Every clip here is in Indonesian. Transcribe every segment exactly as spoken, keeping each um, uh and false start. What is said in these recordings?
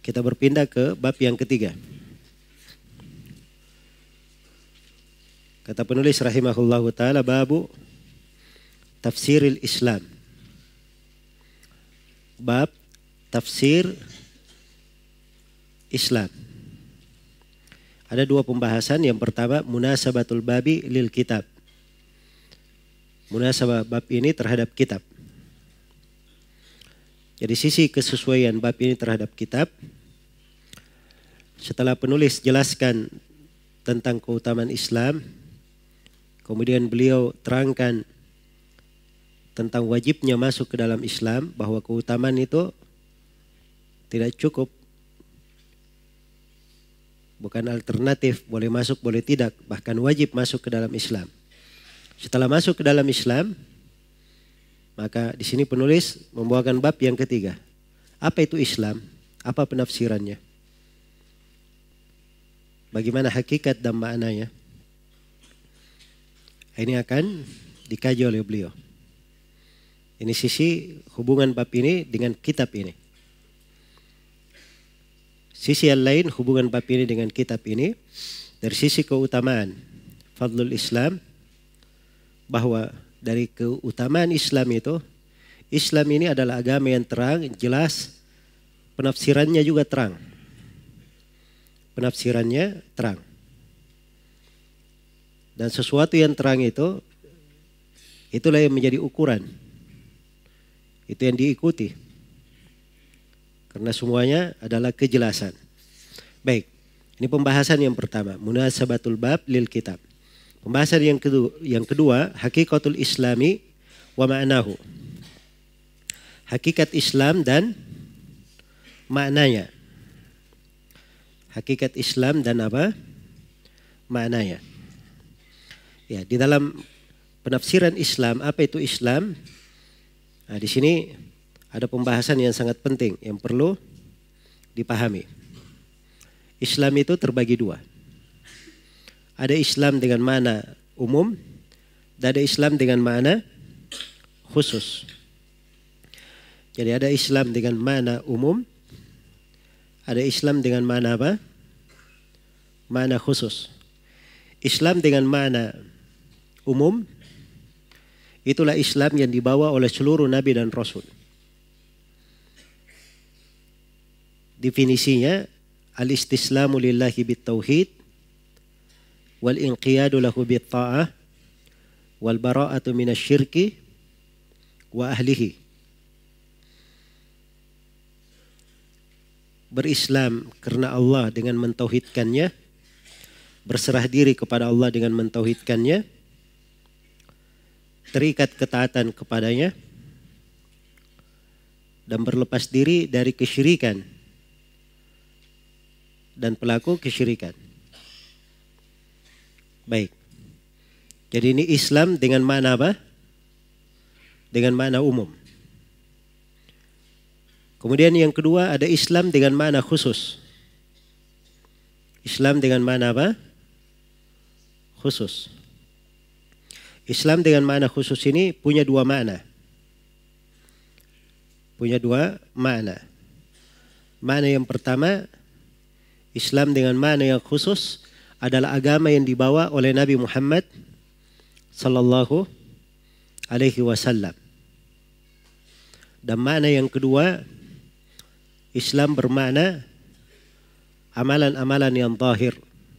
Kita berpindah ke bab yang ketiga. Kata penulis rahimahullahu ta'ala, babu tafsiril Islam. Bab tafsir Islam. Ada dua pembahasan. Yang pertama, munasabatul babi lil kitab. Munasabah bab ini terhadap kitab. Jadi sisi kesesuaian bab ini terhadap kitab. Setelah penulis jelaskan tentang keutamaan Islam, kemudian beliau terangkan tentang wajibnya masuk ke dalam Islam, bahwa keutamaan itu tidak cukup, bukan alternatif, boleh masuk boleh tidak, bahkan wajib masuk ke dalam Islam. Setelah masuk ke dalam Islam, maka di sini penulis membawakan bab yang ketiga. Apa itu Islam? Apa penafsirannya? Bagaimana hakikat dan maknanya? Ini akan dikaji oleh beliau. Ini sisi hubungan bab ini dengan kitab ini. Sisi yang lain hubungan bab ini dengan kitab ini dari sisi keutamaan fadlul Islam, bahwa dari keutamaan Islam itu, Islam ini adalah agama yang terang, jelas, penafsirannya juga terang. Penafsirannya terang. Dan sesuatu yang terang itu, itulah yang menjadi ukuran. Itu yang diikuti. Karena semuanya adalah kejelasan. Baik, ini pembahasan yang pertama. Munasabatul bab lil kitab. Pembahasan yang kedua, yang kedua hakikatul islami wa ma'nahu. Hakikat Islam dan maknanya. Hakikat Islam dan apa? Maknanya. Ya, di dalam penafsiran Islam, apa itu Islam? Nah, di sini ada pembahasan yang sangat penting yang perlu dipahami. Islam itu terbagi dua. Ada Islam dengan makna umum, dan ada Islam dengan makna khusus. Jadi ada Islam dengan makna umum, ada Islam dengan makna apa? Makna khusus. Islam dengan makna umum, itulah Islam yang dibawa oleh seluruh Nabi dan Rasul. Definisinya, al-istislamu lillahi bit-tauhid, wal-inqiyadu lahu bit-ta'ah, wal-bara'atu minasyirki wa ahlihi. Berislam karena Allah dengan mentauhidkannya, berserah diri kepada Allah dengan mentauhidkannya, terikat ketaatan kepadanya, dan berlepas diri dari kesyirikan dan pelaku kesyirikan. Baik. Jadi ini Islam dengan makna apa? Dengan makna umum. Kemudian yang kedua ada Islam dengan makna khusus. Islam dengan makna apa? Khusus. Islam dengan makna khusus ini punya dua makna. Punya dua makna. Makna yang pertama, Islam dengan makna yang khusus adalah agama yang dibawa oleh Nabi Muhammad sallallahu alaihi wasallam. Dan makna yang kedua, Islam bermakna amalan-amalan yang zahir.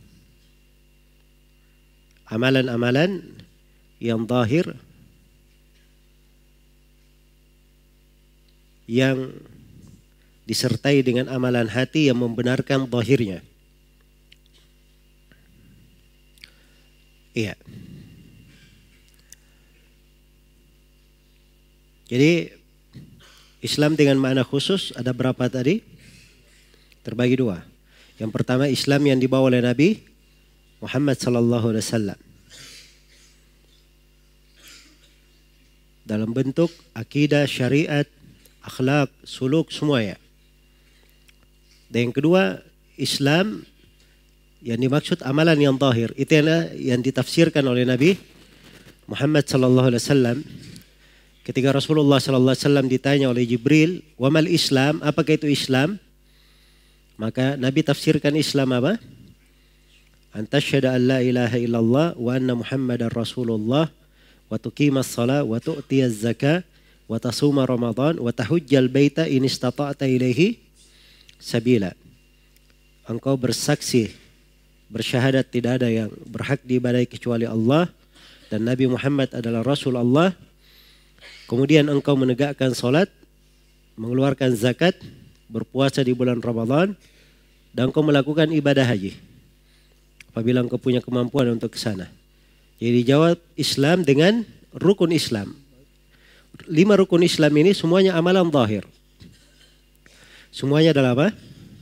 Amalan-amalan yang zahir yang disertai dengan amalan hati yang membenarkan zahirnya. Iya. Jadi Islam dengan makna khusus ada berapa tadi? Terbagi dua. Yang pertama Islam yang dibawa oleh Nabi Muhammad sallallahu alaihi wasallam. Dalam bentuk akidah, syariat, akhlak, suluk, semuanya. Dan yang kedua, Islam yang dimaksud amalan yang zahir. Itu yang ditafsirkan oleh Nabi Muhammad sallallahu alaihi wasallam. Ketika Rasulullah sallallahu alaihi wasallam ditanya oleh Jibril, "Wa mal Islam?" Apakah itu Islam? Maka Nabi tafsirkan Islam apa? Antasyhadu an la ilaha illallah wa anna Muhammadar Rasulullah wa tuqimas shalah wa tu'tiyaz zakah wa tasuma Ramadan wa tahujjal baita in istata'ta ilaihi sabila. Engkau bersaksi, bersyahadat tidak ada yang berhak diibadahi kecuali Allah dan Nabi Muhammad adalah Rasul Allah. Kemudian engkau menegakkan salat, mengeluarkan zakat, berpuasa di bulan Ramadan, dan engkau melakukan ibadah haji apabila engkau punya kemampuan untuk ke sana. Jadi dijawab Islam dengan rukun Islam. Lima rukun Islam ini semuanya amalan zahir. Semuanya adalah apa?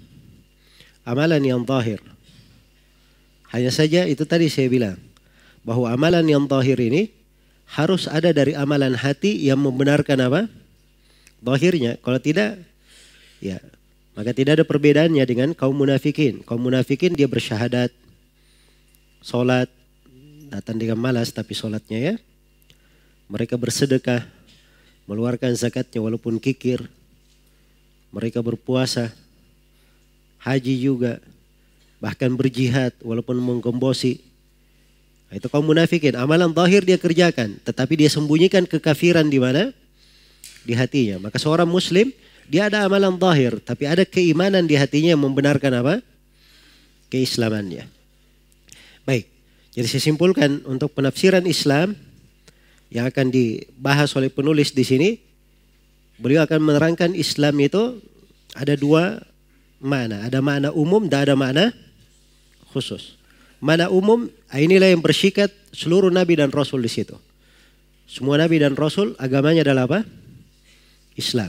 Amalan yang zahir. Hanya saja itu tadi saya bilang bahwa amalan yang zahir ini harus ada dari amalan hati yang membenarkan apa? Zahirnya. Kalau tidak, ya maka tidak ada perbedaannya dengan kaum munafikin. Kaum munafikin dia bersyahadat, sholat, datang dengan malas tapi sholatnya ya. Mereka bersedekah, mengeluarkan zakatnya walaupun kikir. Mereka berpuasa, haji juga, bahkan berjihad walaupun menggembosi. Itu kaum munafikin. Amalan zahir dia kerjakan, tetapi dia sembunyikan kekafiran di mana? Di hatinya. Maka seorang muslim dia ada amalan zahir, tapi ada keimanan di hatinya yang membenarkan apa? Keislamannya. Baik, jadi saya simpulkan untuk penafsiran Islam yang akan dibahas oleh penulis di sini, beliau akan menerangkan Islam itu ada dua makna, ada makna umum dan ada makna khusus. Makna umum inilah yang bersyikat seluruh nabi dan rasul di situ. Semua nabi dan rasul agamanya adalah apa? Islam.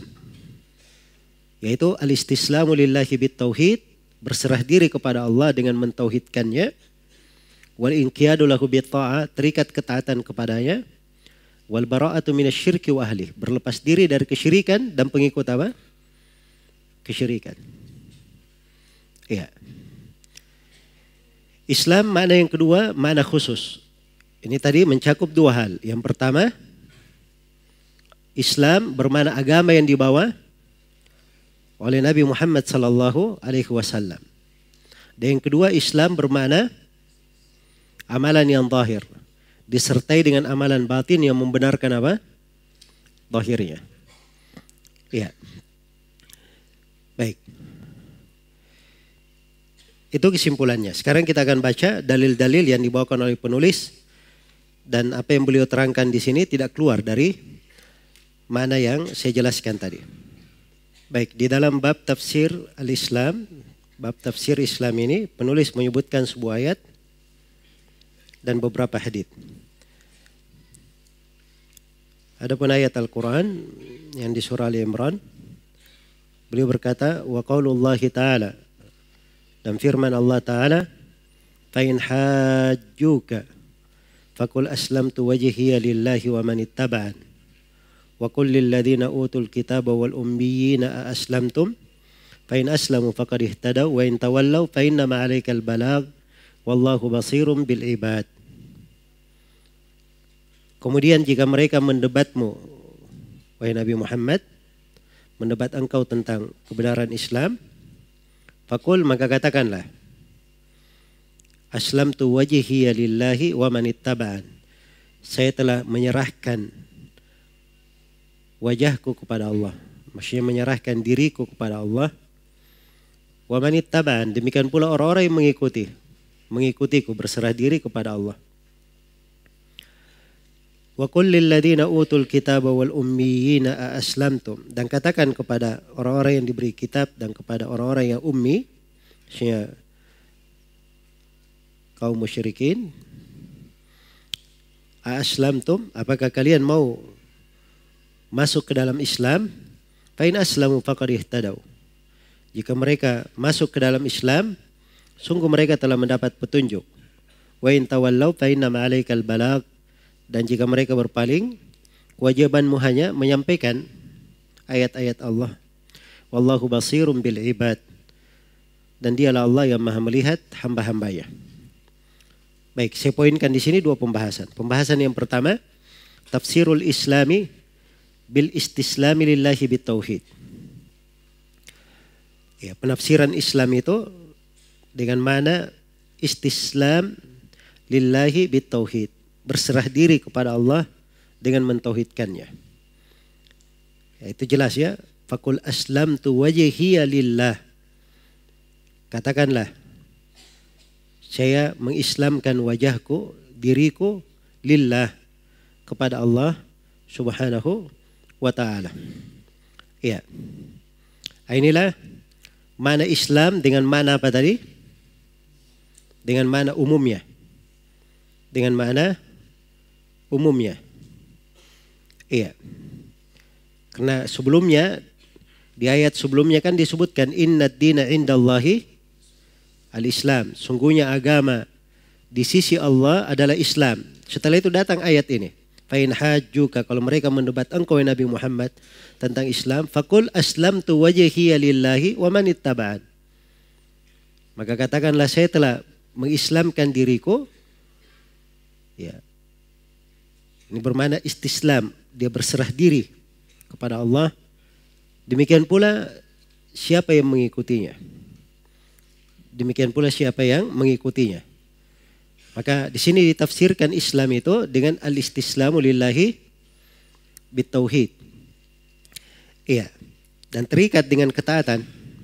Yaitu al-istislamu lillahi bit-tauhid, berserah diri kepada Allah dengan mentauhidkannya. Wal inqiyadu lahu bit-ta'ah, terikat ketaatan kepadanya. Wal bara'atu minasyirki wa ahli, berlepas diri dari kesyirikan dan pengikut apa? Kesyirikan. Iya. Islam makna yang kedua, makna khusus. Ini tadi mencakup dua hal. Yang pertama, Islam bermakna agama yang dibawa oleh Nabi Muhammad sallallahu alaihi wasallam. Dan yang kedua, Islam bermakna amalan yang zahir disertai dengan amalan batin yang membenarkan apa? Zahirnya. Iya. Baik. Itu kesimpulannya. Sekarang kita akan baca dalil-dalil yang dibawakan oleh penulis, dan apa yang beliau terangkan di sini tidak keluar dari mana yang saya jelaskan tadi. Baik, di dalam bab tafsir al-Islam, bab tafsir Islam ini penulis menyebutkan sebuah ayat dan beberapa hadits. Adapun ayat Al-Quran yang di surah Al-Imran, beliau berkata, wa qaulullahi ta'ala, dan firman Allah Ta'ala, fa in hajjuka faqul aslamtu wajhiya lillahi wa man ittaba'an wa qul lil ladzina utul kitaba wal ummiyina a aslamtum fa in aslamu faqad ihtadaw wa in tawallaw fa inna ma 'alaikal balagh wallahu basirum bil ibad. Kemudian jika mereka mendebatmu, wahai Nabi Muhammad, mendebat engkau tentang kebenaran Islam, faqul, maka katakanlah, aslamtu wajhiya lillahi wa man ittaba'an, saya telah menyerahkan wajahku kepada Allah, maksudnya menyerahkan diriku kepada Allah. Wa man ittaba'an, demikian pula orang-orang yang mengikuti mengikutiku, berserah diri kepada Allah. Wa qul lil ladzina utul kitaba wal ummiyina a aslamtum, dan katakan kepada orang-orang yang diberi kitab dan kepada orang-orang yang ummi, maksudnya kaum musyrikin, a aslamtum, apakah kalian mau masuk ke dalam Islam? Fa in aslamu faqad ihtadaw, jika mereka masuk ke dalam Islam, sungguh mereka telah mendapat petunjuk. Wa in tawallaw fa inna ma 'alaikal balagh, dan jika mereka berpaling, kewajibanmu hanya menyampaikan ayat-ayat Allah. Wallahu basirum bil ibad, dan dialah Allah yang maha melihat hamba-hambanya. Baik, saya poinkan di sini dua pembahasan. Pembahasan yang pertama, tafsirul Islami bil istislami lillahi bit tauhid. Ya, penafsiran Islam itu dengan mana istislam lillahi bitauhid, berserah diri kepada Allah dengan mentauhidkannya. Ya, itu jelas ya. Fakul aslamtu wajhiya lillah. Katakanlah, saya mengislamkan wajahku, diriku lillah, kepada Allah subhanahu wa ta'ala. Ya. Inilah mana Islam dengan mana apa tadi? Dengan mana umumnya. Dengan mana umumnya. Iya. Karena sebelumnya, di ayat sebelumnya kan disebutkan innad dina indallahi al-Islam. Sungguhnya agama di sisi Allah adalah Islam. Setelah itu datang ayat ini. Fa'in hajjuka, kalau mereka mendebat engkau Nabi Muhammad tentang Islam, fakul aslamtu wajhiya lillahi wa man ittaba'an. Maka katakanlah, saya telah mengislamkan diriku. Ya. Ini bermakna istislam, dia berserah diri kepada Allah. Demikian pula siapa yang mengikutinya. Demikian pula siapa yang mengikutinya. Maka di sini ditafsirkan Islam itu dengan al-istislamu lillahi bitauhid. Iya. Dan terikat dengan ketaatan.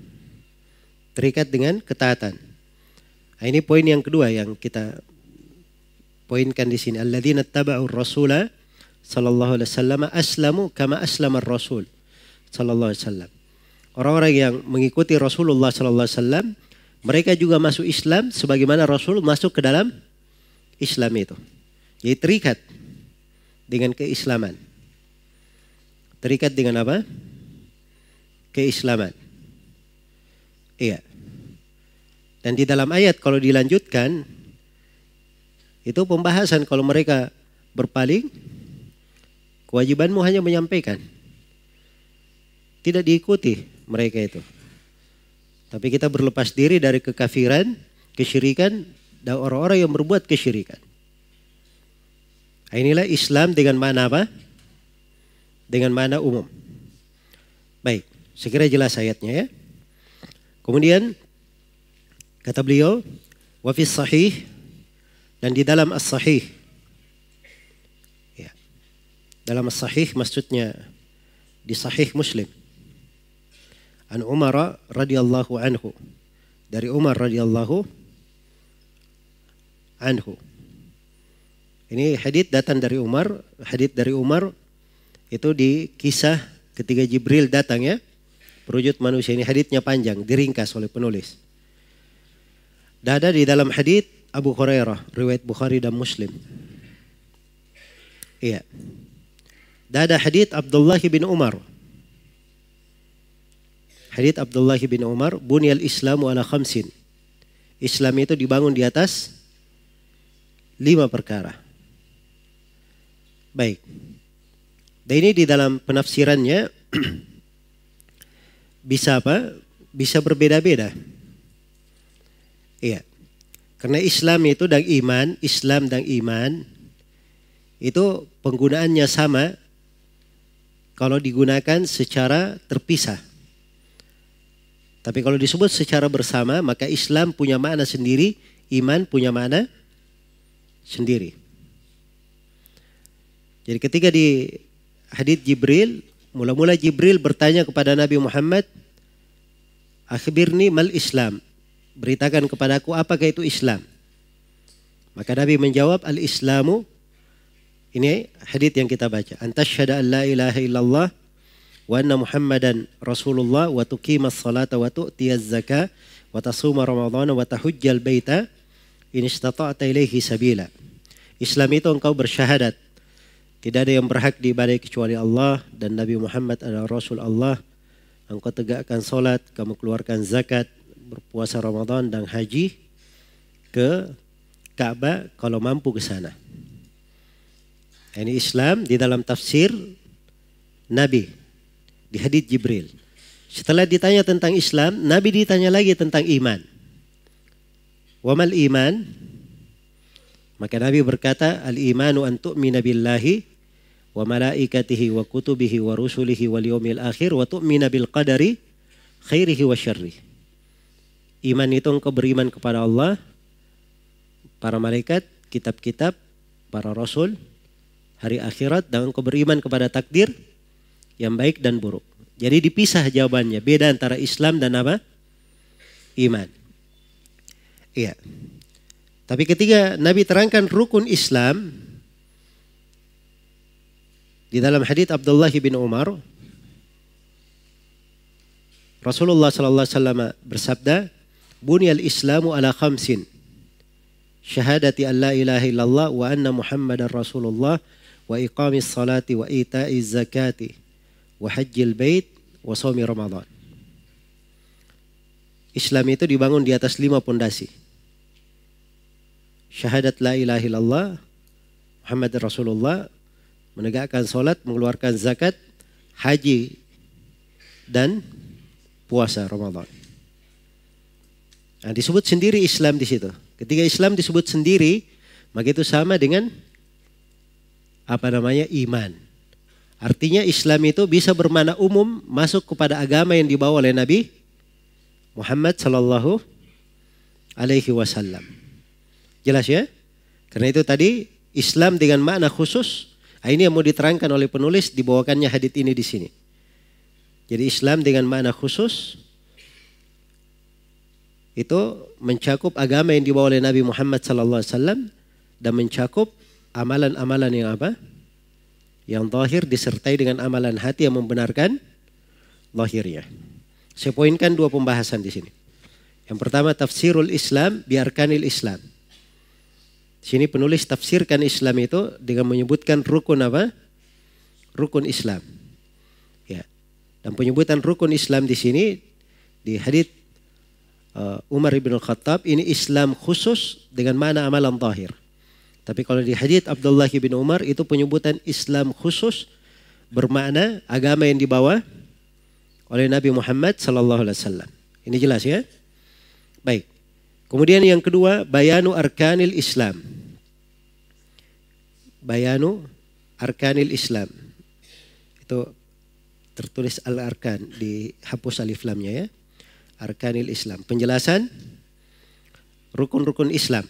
Terikat dengan ketaatan. Nah, ini poin yang kedua yang kita poinkan di sini. Alladzina taba'ur rasula sallallahu alaihi wasallam aslamu kama aslama ar-rasul sallallahu alaihi wasallam. Orang-orang yang mengikuti Rasulullah sallallahu alaihi wasallam, mereka juga masuk Islam sebagaimana Rasul masuk ke dalam Islam itu. Jadi terikat dengan keislaman. Terikat dengan apa? Keislaman. Iya. Dan di dalam ayat kalau dilanjutkan, itu pembahasan kalau mereka berpaling, kewajibanmu hanya menyampaikan. Tidak diikuti mereka itu. Tapi kita berlepas diri dari kekafiran, kesyirikan, dan orang-orang yang berbuat kesyirikan. Inilah Islam dengan mana apa? Dengan mana umum. Baik, sekira jelas ayatnya ya. Kemudian kata beliau, wa fis sahih, dan di dalam as-sahih. Ya. Dalam as-sahih maksudnya di sahih Muslim. An Umar radhiyallahu anhu. Dari Umar radhiyallahu anhu. Ini hadits datang dari Umar, hadits dari Umar itu di kisah ketika Jibril datang ya, perwujud manusia. Ini haditsnya panjang, diringkas oleh penulis. Dan ada di dalam hadits Abu Hurairah, riwayat Bukhari dan Muslim. Iya. Dan ada hadits Abdullah bin Umar. Hadits Abdullah bin Umar, bunyal Islamu ala khamsin. Islam itu dibangun di atas lima perkara. Baik. Dan ini di dalam penafsirannya bisa apa? Bisa berbeda-beda. Iya. Karena Islam itu dan iman, Islam dan iman itu penggunaannya sama kalau digunakan secara terpisah. Tapi kalau disebut secara bersama, maka Islam punya makna sendiri, iman punya makna sendiri. Jadi ketika di hadits Jibril, mula-mula Jibril bertanya kepada Nabi Muhammad, akhbirni mal Islam, beritakan kepadaku apakah itu Islam. Maka Nabi menjawab, al-Islamu, ini hadits yang kita baca, antasyhada an la ilaha illallah wa anna Muhammadan Rasulullah wa tuqimas salata wa tu'tiyaz zakah wa tasuma ramadhana wa tahujjal baita in istata'ta ilaihi sabila. Islam itu engkau bersyahadat tidak ada yang berhak diibadahi kecuali Allah dan Nabi Muhammad adalah Rasul Allah. Engkau tegakkan solat, kamu keluarkan zakat, berpuasa Ramadan dan haji ke Ka'bah kalau mampu ke sana. Ini Islam di dalam tafsir Nabi di hadits Jibril. Setelah ditanya tentang Islam, Nabi ditanya lagi tentang iman. Wa mal iman? Maka Nabi berkata, al-imanu an tu'mina billahi wa malaikatihi wa kutubihi wa rusulihi wal yawmil akhir wa tu'mina bil qadari khairihi wa syarrih. Iman itu engkau beriman kepada Allah, para malaikat, kitab-kitab, para rasul, hari akhirat, dan engkau beriman kepada takdir yang baik dan buruk. Jadi dipisah jawabannya, beda antara Islam dan apa? Iman. Iya. Tapi ketika Nabi terangkan rukun Islam di dalam hadits Abdullah bin Umar, Rasulullah sallallahu alaihi wasallam bersabda, "Bunyal Islamu ala khamsin. Syahadati an la ilaha illallah wa anna Muhammadar Rasulullah wa iqamis salati wa ita'iz zakati wa hajjil bait wa shaumi Ramadan." Islam itu dibangun di atas lima pondasi. Syahadat la ilaha illallah, Muhammad Rasulullah, menegakkan salat, mengeluarkan zakat, haji, dan puasa Ramadan. Nah, disebut sendiri Islam di situ. Ketika Islam disebut sendiri, maka itu sama dengan apa namanya? Iman. Artinya Islam itu bisa bermakna umum, masuk kepada agama yang dibawa oleh Nabi Muhammad sallallahu alaihi wasallam. Jelas ya? Karena itu tadi Islam dengan makna khusus, ini yang mau diterangkan oleh penulis, dibawakannya hadits ini di sini. Jadi Islam dengan makna khusus itu mencakup agama yang dibawa oleh Nabi Muhammad sallallahu alaihi wasallam dan mencakup amalan-amalan yang apa? Yang zahir disertai dengan amalan hati yang membenarkan zahirnya. Saya poinkan dua pembahasan di sini. Yang pertama, tafsirul Islam bi arkanil Islam. Di sini penulis tafsirkan Islam itu dengan menyebutkan rukun apa? Rukun Islam. Ya. Dan penyebutan rukun Islam di sini di hadits uh, Umar bin Khattab, ini Islam khusus dengan mana amalan zahir. Tapi kalau di hadits Abdullah bin Umar itu penyebutan Islam khusus bermakna agama yang dibawa oleh Nabi Muhammad sallallahu alaihi wasallam. Ini jelas ya? Baik. Kemudian yang kedua, bayanu arkanil Islam. Bayanu arkanil Islam. Itu tertulis al-arkan, dihapus alif lamnya ya. Arkanil Islam. Penjelasan rukun-rukun Islam.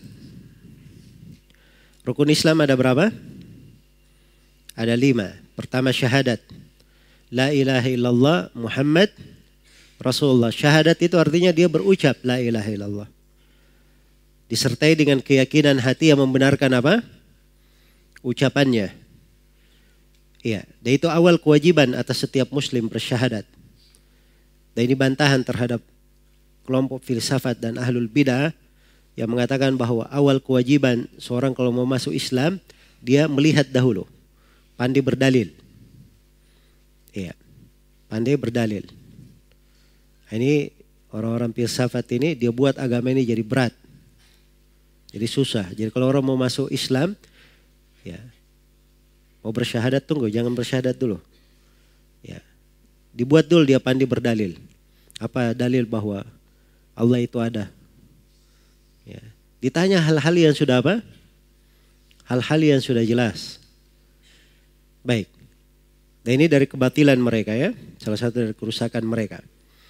Rukun Islam ada berapa? Ada lima. Pertama syahadat. La ilaha illallah Muhammad Rasulullah. Syahadat itu artinya dia berucap la ilaha illallah. Disertai dengan keyakinan hati yang membenarkan apa? Ucapannya. Iya, dan itu awal kewajiban atas setiap muslim bersyahadat. Dan ini bantahan terhadap kelompok filsafat dan ahlul bidah yang mengatakan bahwa awal kewajiban seorang kalau mau masuk Islam, dia melihat dahulu, pandai berdalil. Iya, pandai berdalil. Ini orang-orang filsafat ini dia buat agama ini jadi berat. Jadi susah. Jadi kalau orang mau masuk Islam, ya mau bersyahadat tunggu, jangan bersyahadat dulu. Ya, dibuat dulu dia pandai berdalil. Apa dalil bahwa Allah itu ada? Ya, ditanya hal-hal yang sudah apa? Hal-hal yang sudah jelas. Baik. Dan ini dari kebatilan mereka ya, salah satu dari kerusakan mereka.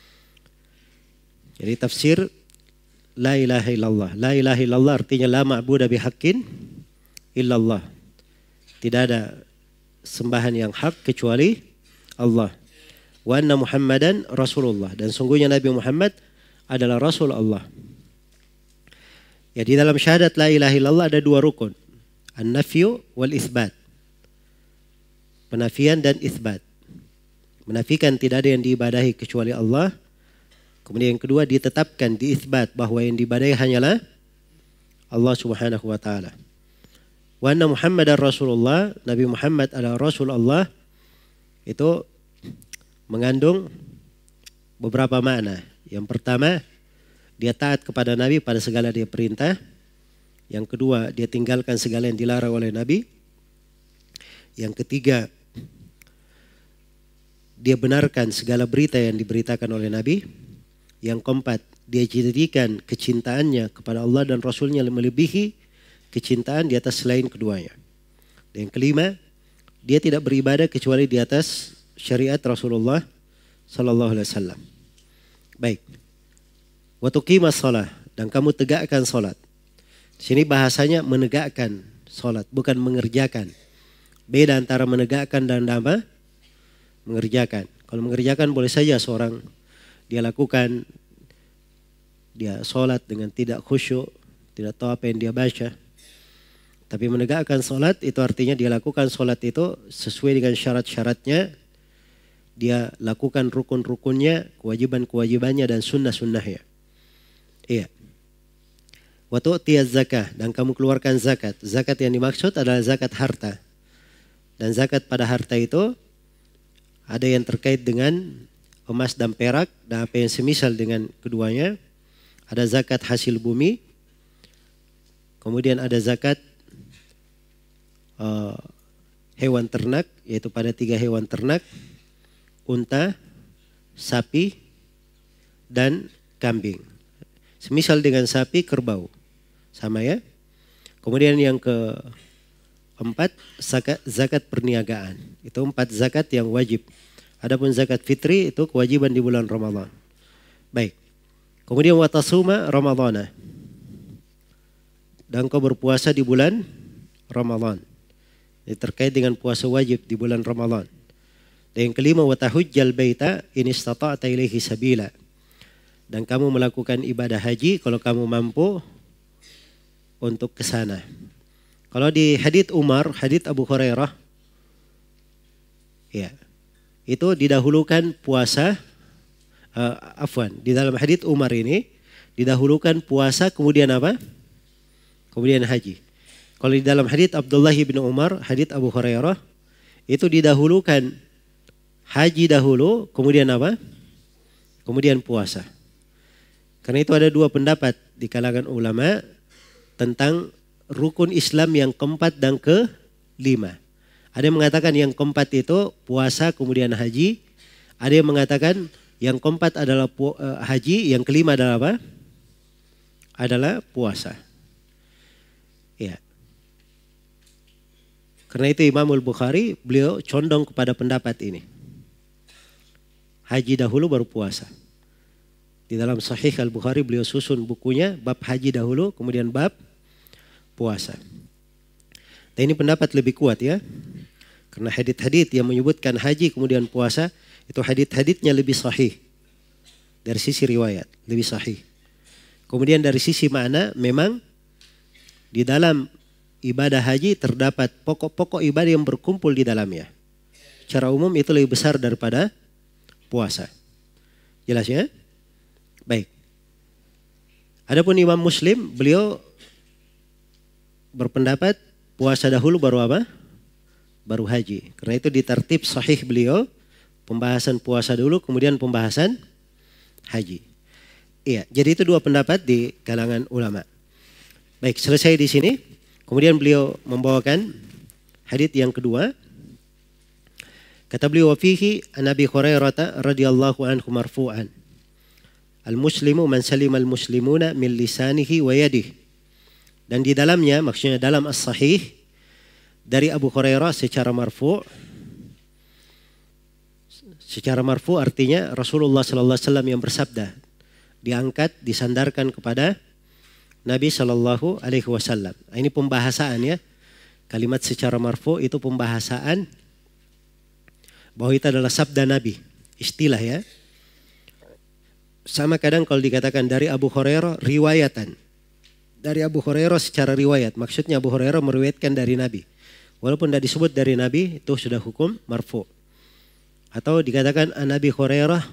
Jadi tafsir la ilaha illallah. La ilaha illallah artinya la ma'budu bihaqqin illallah. Tidak ada sembahan yang hak kecuali Allah. Wa anna Muhammadan Rasulullah. Dan sungguhnya Nabi Muhammad adalah Rasul Allah. Ya, di dalam syahadat la ilaha illallah ada dua rukun. An-nafyu wal itsbat. Penafian dan itsbat. Menafikan tidak ada yang diibadahi kecuali Allah. Kemudian yang kedua ditetapkan, diitsbat bahwa yang diibadahi hanyalah Allah Subhanahu wa taala. Wa anna Muhammadar Rasulullah, Nabi Muhammad adalah Rasul Allah. Itu mengandung beberapa makna. Yang pertama, dia taat kepada Nabi pada segala dia perintah. Yang kedua, dia tinggalkan segala yang dilarang oleh Nabi. Yang ketiga, dia benarkan segala berita yang diberitakan oleh Nabi. Yang keempat, dia jadikan kecintaannya kepada Allah dan Rasulnya melebihi kecintaan di atas selain keduanya. Dan yang kelima, dia tidak beribadah kecuali di atas syariat Rasulullah Sallallahu Alaihi Wasallam. Baik. Wa tuqimas shalah, dan kamu tegakkan salat. Sini bahasanya menegakkan salat, bukan mengerjakan. Beda antara menegakkan dan apa? Mengerjakan. Kalau mengerjakan boleh saja seorang dia lakukan, dia salat dengan tidak khusyuk, tidak tahu apa yang dia baca. Tapi menegakkan salat itu artinya dia lakukan salat itu sesuai dengan syarat-syaratnya. Dia lakukan rukun-rukunnya, kewajiban-kewajibannya dan sunnah-sunnahnya. Iya. Wa tu'tiyaz zakah, dan kamu keluarkan zakat. Zakat yang dimaksud adalah zakat harta. Dan zakat pada harta itu ada yang terkait dengan emas dan perak dan apa yang semisal dengan keduanya. Ada zakat hasil bumi. Kemudian ada zakat uh, hewan ternak, yaitu pada tiga hewan ternak. Unta, sapi, dan kambing. Semisal dengan sapi, kerbau. Sama ya. Kemudian yang keempat, zakat, zakat perniagaan. Itu empat zakat yang wajib. Adapun zakat fitri itu kewajiban di bulan Ramadan. Baik. Kemudian watasuma Ramadana. Dan kau berpuasa di bulan Ramadan. Ini terkait dengan puasa wajib di bulan Ramadan. Dan yang kelima, watahujjal baita in istata'ta ilaihi sabila. Dan kamu melakukan ibadah haji kalau kamu mampu untuk ke sana. Kalau di hadits Umar, hadits Abu Hurairah, ya, itu didahulukan puasa, uh, afwan, di dalam hadits Umar ini didahulukan puasa kemudian apa? Kemudian haji. Kalau di dalam hadits Abdullah bin Umar, hadits Abu Hurairah, itu didahulukan haji dahulu, kemudian apa? Kemudian puasa. Karena itu ada dua pendapat di kalangan ulama tentang rukun Islam yang keempat dan kelima. Ada yang mengatakan yang keempat itu puasa kemudian haji. Ada yang mengatakan yang keempat adalah pu- uh, haji, yang kelima adalah apa? Adalah puasa. Ya. Karena itu Imam Al-Bukhari beliau condong kepada pendapat ini. Haji dahulu baru puasa. Di dalam Sahih Al-Bukhari beliau susun bukunya bab haji dahulu kemudian bab puasa. Dan ini pendapat lebih kuat ya. Karena hadits-hadits yang menyebutkan haji kemudian puasa itu hadits-haditsnya lebih sahih. Dari sisi riwayat lebih sahih. Kemudian dari sisi makna memang di dalam ibadah haji terdapat pokok-pokok ibadah yang berkumpul di dalamnya. Secara umum itu lebih besar daripada puasa. Jelas ya? Baik. Adapun Imam Muslim, beliau berpendapat puasa dahulu baru apa? Baru haji. Karena itu di tertib sahih beliau, pembahasan puasa dulu kemudian pembahasan haji. Iya, jadi itu dua pendapat di kalangan ulama. Baik, selesai di sini. Kemudian beliau membawakan hadits yang kedua. Kata beliau, wa fihi an Abi Hurairah radhiyallahu anhu marfu'an. Al-muslimu man salima al-muslimuna min lisanihi wa yadihi. Dan di dalamnya, maksudnya dalam as-sahih dari Abu Hurairah secara marfu'. Secara marfu' artinya Rasulullah sallallahu alaihi wasallam yang bersabda, diangkat, disandarkan kepada Nabi sallallahu alaihi wasallam. Ini pembahasaan ya. Kalimat secara marfu' itu pembahasaan bahwa itu adalah sabda Nabi. Istilah ya. Sama kadang kalau dikatakan dari Abu Hurairah riwayatan. Dari Abu Hurairah secara riwayat. Maksudnya Abu Hurairah meriwayatkan dari Nabi. Walaupun tidak disebut dari Nabi, itu sudah hukum marfu. Atau dikatakan an Abi Hurairah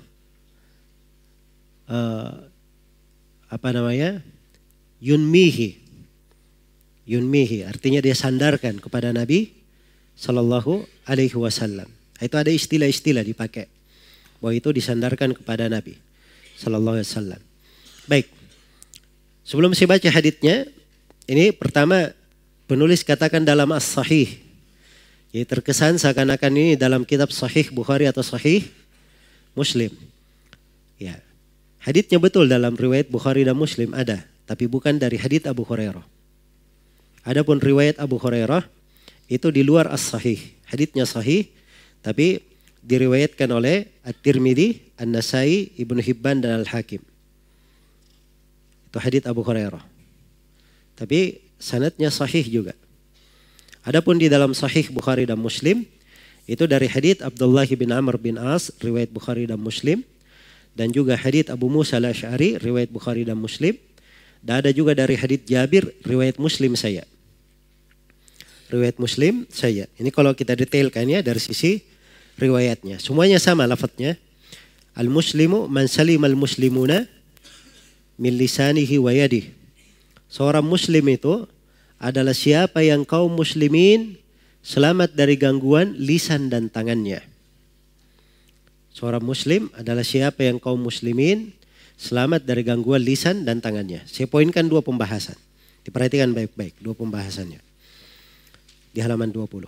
uh, apa namanya? Yunmihi. Yunmihi artinya dia sandarkan kepada Nabi sallallahu alaihi wasallam. Itu ada istilah-istilah dipakai bahwa itu disandarkan kepada Nabi sallallahu alaihi wasallam. Baik. Sebelum saya baca haditsnya, ini pertama penulis katakan dalam as-sahih. Jadi terkesan seakan-akan ini dalam kitab Sahih Bukhari atau Sahih Muslim. Ya. Haditsnya betul dalam riwayat Bukhari dan Muslim ada, tapi bukan dari hadits Abu Hurairah. Adapun riwayat Abu Hurairah itu di luar as-sahih. Haditsnya sahih, tapi diriwayatkan oleh At-Tirmidzi, An-Nasai, Ibnu Hibban dan Al-Hakim. Itu hadits Abu Hurairah. Tapi sanadnya sahih juga. Adapun di dalam Sahih Bukhari dan Muslim itu dari hadits Abdullah bin Amr bin As, riwayat Bukhari dan Muslim, dan juga hadits Abu Musa Al-Asy'ari, riwayat Bukhari dan Muslim, dan ada juga dari hadits Jabir, riwayat Muslim saya. Riwayat Muslim saya. Ini kalau kita detailkan ya dari sisi riwayatnya. Semuanya sama lafadznya. Al-muslimu man salimal muslimuna min lisanihi wa yadihi. Seorang muslim itu adalah siapa yang kaum muslimin selamat dari gangguan lisan dan tangannya. Seorang muslim adalah siapa yang kaum muslimin selamat dari gangguan lisan dan tangannya. Saya poinkan dua pembahasan. Diperhatikan baik-baik dua pembahasannya. Di halaman dua puluh.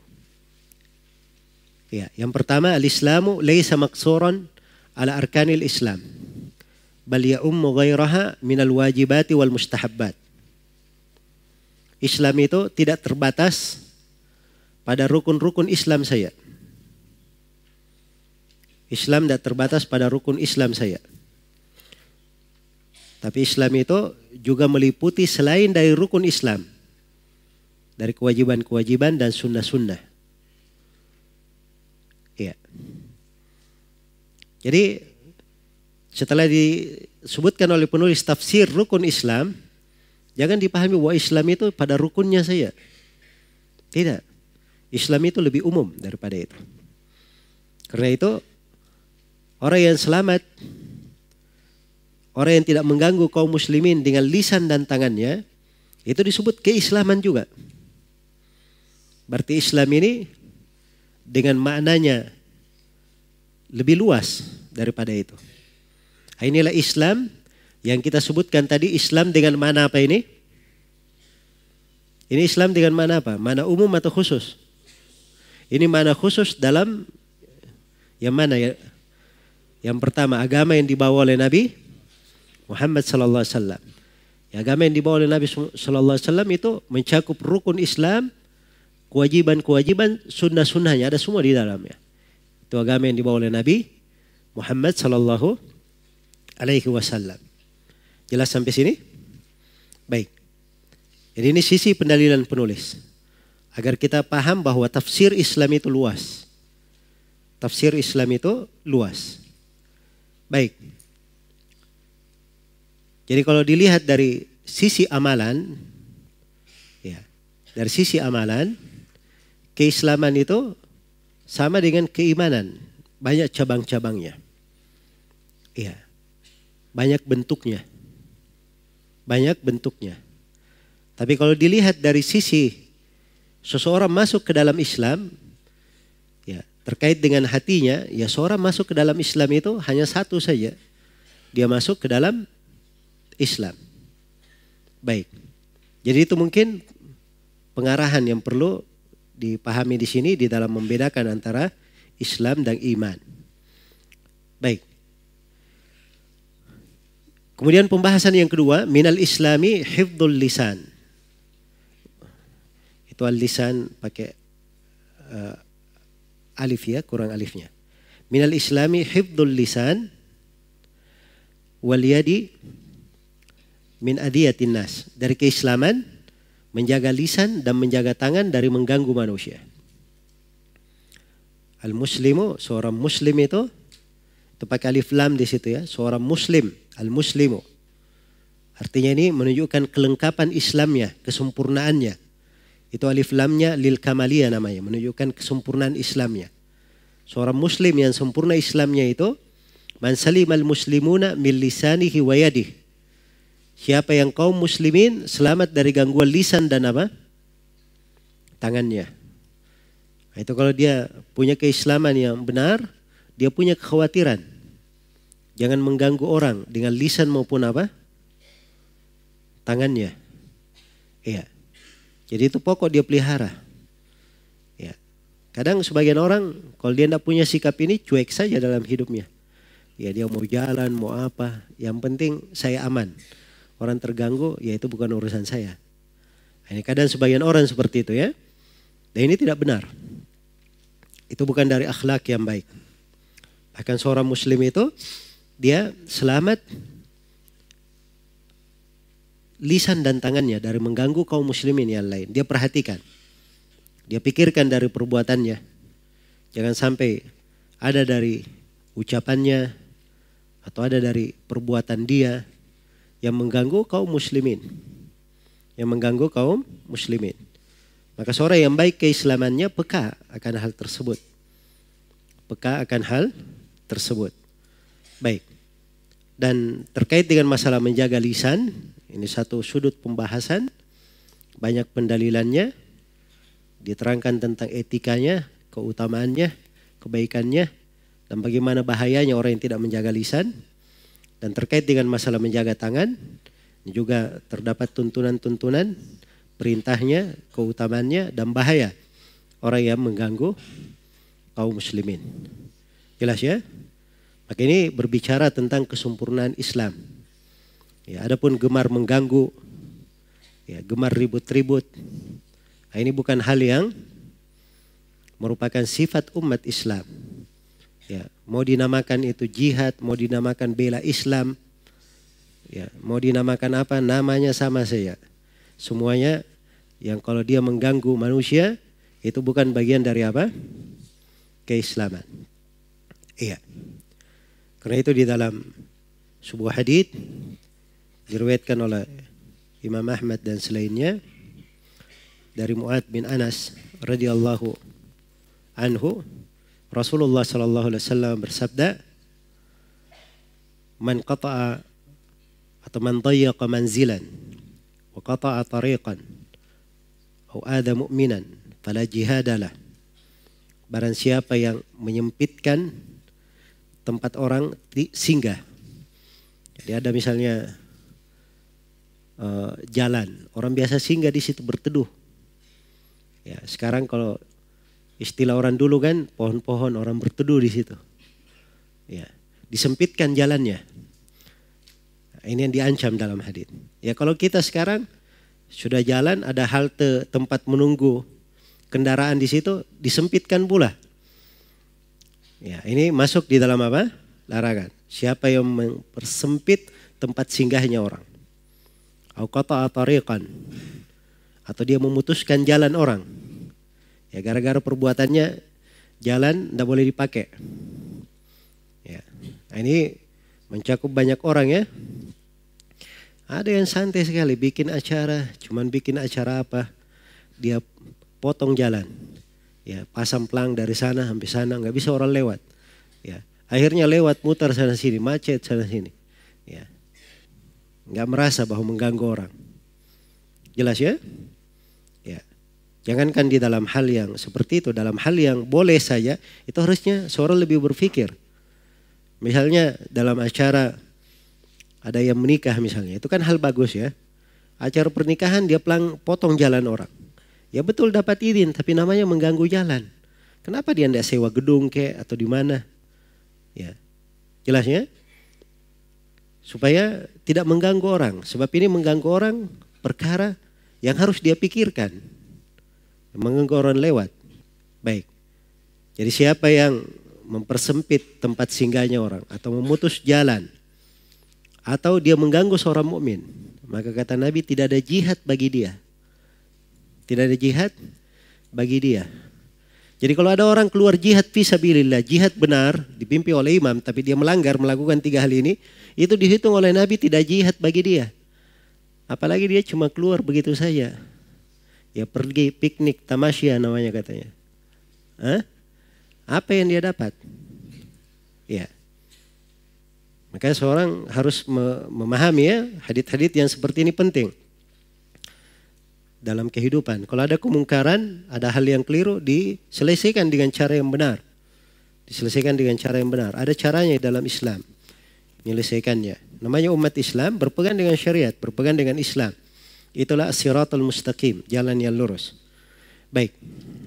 Ya, yang pertama, al-islamu laisa maqsuran ala arkanil islam, bal ya'ummu ghairaha minal wajibati wal mustahabbat. Islam itu tidak terbatas pada rukun-rukun Islam saya. Islam tidak terbatas pada rukun Islam saya. Tapi Islam itu juga meliputi selain dari rukun Islam, dari kewajiban-kewajiban dan sunnah-sunnah. Iya. Jadi setelah disebutkan oleh penulis tafsir rukun Islam, jangan dipahami bahwa Islam itu pada rukunnya saya. Tidak. Islam itu lebih umum daripada itu. Karena itu orang yang selamat, orang yang tidak mengganggu kaum muslimin dengan lisan dan tangannya, itu disebut keislaman juga. Berarti Islam ini dengan maknanya lebih luas daripada itu. Inilah Islam yang kita sebutkan tadi, Islam dengan mana apa ini? Ini Islam dengan mana apa? Mana umum atau khusus? Ini mana khusus dalam yang mana ya? Yang pertama, agama yang dibawa oleh Nabi Muhammad sallallahu alaihi wasallam. Ya, agama yang dibawa oleh Nabi sallallahu alaihi wasallam itu mencakup rukun Islam, kewajiban-kewajiban, sunnah-sunnahnya ada semua di dalamnya. Itu agama yang dibawa oleh Nabi Muhammad sallallahu alaihi wasallam. Jelas sampai sini? Baik. Jadi ini sisi pendalilan penulis. Agar kita paham bahwa tafsir Islam itu luas. Tafsir Islam itu luas. Baik. Jadi kalau dilihat dari sisi amalan, ya, dari sisi amalan, keislaman itu sama dengan keimanan. Banyak cabang-cabangnya. Iya. Banyak bentuknya. Banyak bentuknya. Tapi kalau dilihat dari sisi seseorang masuk ke dalam Islam, ya, terkait dengan hatinya, ya seorang masuk ke dalam Islam itu hanya satu saja. Dia masuk ke dalam Islam. Baik. Jadi itu mungkin pengarahan yang perlu dipahami di sini di dalam membedakan antara Islam dan iman. Baik. Kemudian pembahasan yang kedua, minal islami hifdzul lisan. Itu al-lisan pakai uh, alif ya, kurang alifnya. Minal islami hifdzul lisan wal yadi min adiyatin nas. Dari keislaman menjaga lisan dan menjaga tangan dari mengganggu manusia. Al-muslimu, seorang muslim itu, itu pakai alif lam di situ ya, seorang muslim. Al-muslimu. Artinya ini menunjukkan kelengkapan Islamnya, kesempurnaannya. Itu alif lamnya lil kamaliyah namanya, menunjukkan kesempurnaan Islamnya. Seorang muslim yang sempurna Islamnya itu, man salimal muslimuna min lisanihi wa yadihi. Siapa yang kaum muslimin selamat dari gangguan lisan dan apa? Tangannya. Nah, itu kalau dia punya keislaman yang benar, dia punya kekhawatiran. Jangan mengganggu orang dengan lisan maupun apa? Tangannya. Iya. Jadi itu pokok dia pelihara. Ya. Kadang sebagian orang kalau dia tidak punya sikap ini cuek saja dalam hidupnya. Ya dia mau jalan, mau apa, yang penting saya aman. Orang terganggu, ya itu bukan urusan saya. Ini kadang sebagian orang seperti itu ya. Dan ini tidak benar. Itu bukan dari akhlak yang baik. Bahkan seorang muslim itu dia selamat lisan dan tangannya dari mengganggu kaum muslimin yang lain. Dia perhatikan. Dia pikirkan dari perbuatannya. Jangan sampai ada dari ucapannya atau ada dari perbuatan dia yang mengganggu kaum muslimin. Yang mengganggu kaum muslimin. Maka seorang yang baik keislamannya peka akan hal tersebut. Peka akan hal tersebut. Baik. Dan terkait dengan masalah menjaga lisan, ini satu sudut pembahasan, banyak pendalilannya, diterangkan tentang etikanya, keutamaannya, kebaikannya, dan bagaimana bahayanya orang yang tidak menjaga lisan. Dan terkait dengan masalah menjaga tangan, ini juga terdapat tuntunan-tuntunan, perintahnya, keutamaannya, dan bahaya orang yang mengganggu kaum muslimin. Jelas ya? Maka ini berbicara tentang kesempurnaan Islam. Ya, adapun gemar mengganggu, ya, gemar ribut-ribut, nah, ini bukan hal yang merupakan sifat umat Islam. Ya, mau dinamakan itu jihad, mau dinamakan bela Islam, ya, mau dinamakan apa, namanya sama saja. Semuanya yang kalau dia mengganggu manusia itu bukan bagian dari apa? Keislaman. Iya. Karena itu di dalam sebuah hadits diriwayatkan oleh Imam Ahmad dan selainnya dari Mu'adz bin Anas radhiyallahu anhu, Rasulullah sallallahu alaihi wasallam bersabda, "Man qata'a atau man dayyaqa manzilan wa qata'a tariqan aw adha mu'minan fala jihadalah." Barang siapa yang menyempitkan tempat orang singgah. Jadi ada misalnya Uh, jalan, orang biasa singgah di situ berteduh. Ya, sekarang kalau istilah orang dulu kan pohon-pohon, orang berteduh di situ. Ya, disempitkan jalannya. Nah, ini yang diancam dalam hadits. Ya, kalau kita sekarang sudah jalan, ada halte tempat menunggu kendaraan di situ, disempitkan pula. Ya, ini masuk di dalam apa? Larangan. Siapa yang mempersempit tempat singgahnya orang. Au qata'a tariqan, atau dia memutuskan jalan orang. Ya, gara-gara perbuatannya jalan tidak boleh dipakai. Ya. Nah, ini mencakup banyak orang ya. Ada yang santai sekali bikin acara, cuman bikin acara apa? Dia potong jalan. Ya, pasang pelang dari sana sampai sana, nggak bisa orang lewat. Ya, akhirnya lewat mutar sana sini, macet sana sini. Ya. Nggak merasa bahwa mengganggu orang. Jelas ya? Ya. Jangankan di dalam hal yang seperti itu, dalam hal yang boleh saja, itu harusnya seorang lebih berpikir. Misalnya dalam acara ada yang menikah misalnya, itu kan hal bagus ya. Acara pernikahan dia pelang potong jalan orang. Ya betul dapat izin, tapi namanya mengganggu jalan. Kenapa dia tidak sewa gedung kek atau di mana? Ya. Jelas ya? Supaya tidak mengganggu orang. Sebab ini mengganggu orang perkara yang harus dia pikirkan. Mengganggu orang lewat. Baik. Jadi siapa yang mempersempit tempat singgahnya orang atau memutus jalan atau dia mengganggu seorang mukmin, maka kata Nabi tidak ada jihad bagi dia. Tidak ada jihad bagi dia. Jadi kalau ada orang keluar jihad fisabilillah, jihad benar, dipimpin oleh imam, tapi dia melanggar, melakukan tiga hal ini, itu dihitung oleh Nabi tidak jihad bagi dia. Apalagi dia cuma keluar begitu saja. Ya pergi piknik, tamasya namanya katanya. Hah? Apa yang dia dapat? Ya. Makanya seorang harus memahami ya, hadits-hadits yang seperti ini penting. Dalam kehidupan. Kalau ada kemungkaran, ada hal yang keliru, diselesaikan dengan cara yang benar. Diselesaikan dengan cara yang benar. Ada caranya dalam Islam. Menyelesaikannya. Namanya umat Islam berpegang dengan syariat, berpegang dengan Islam. Itulah as-siratal mustaqim, jalan yang lurus. Baik.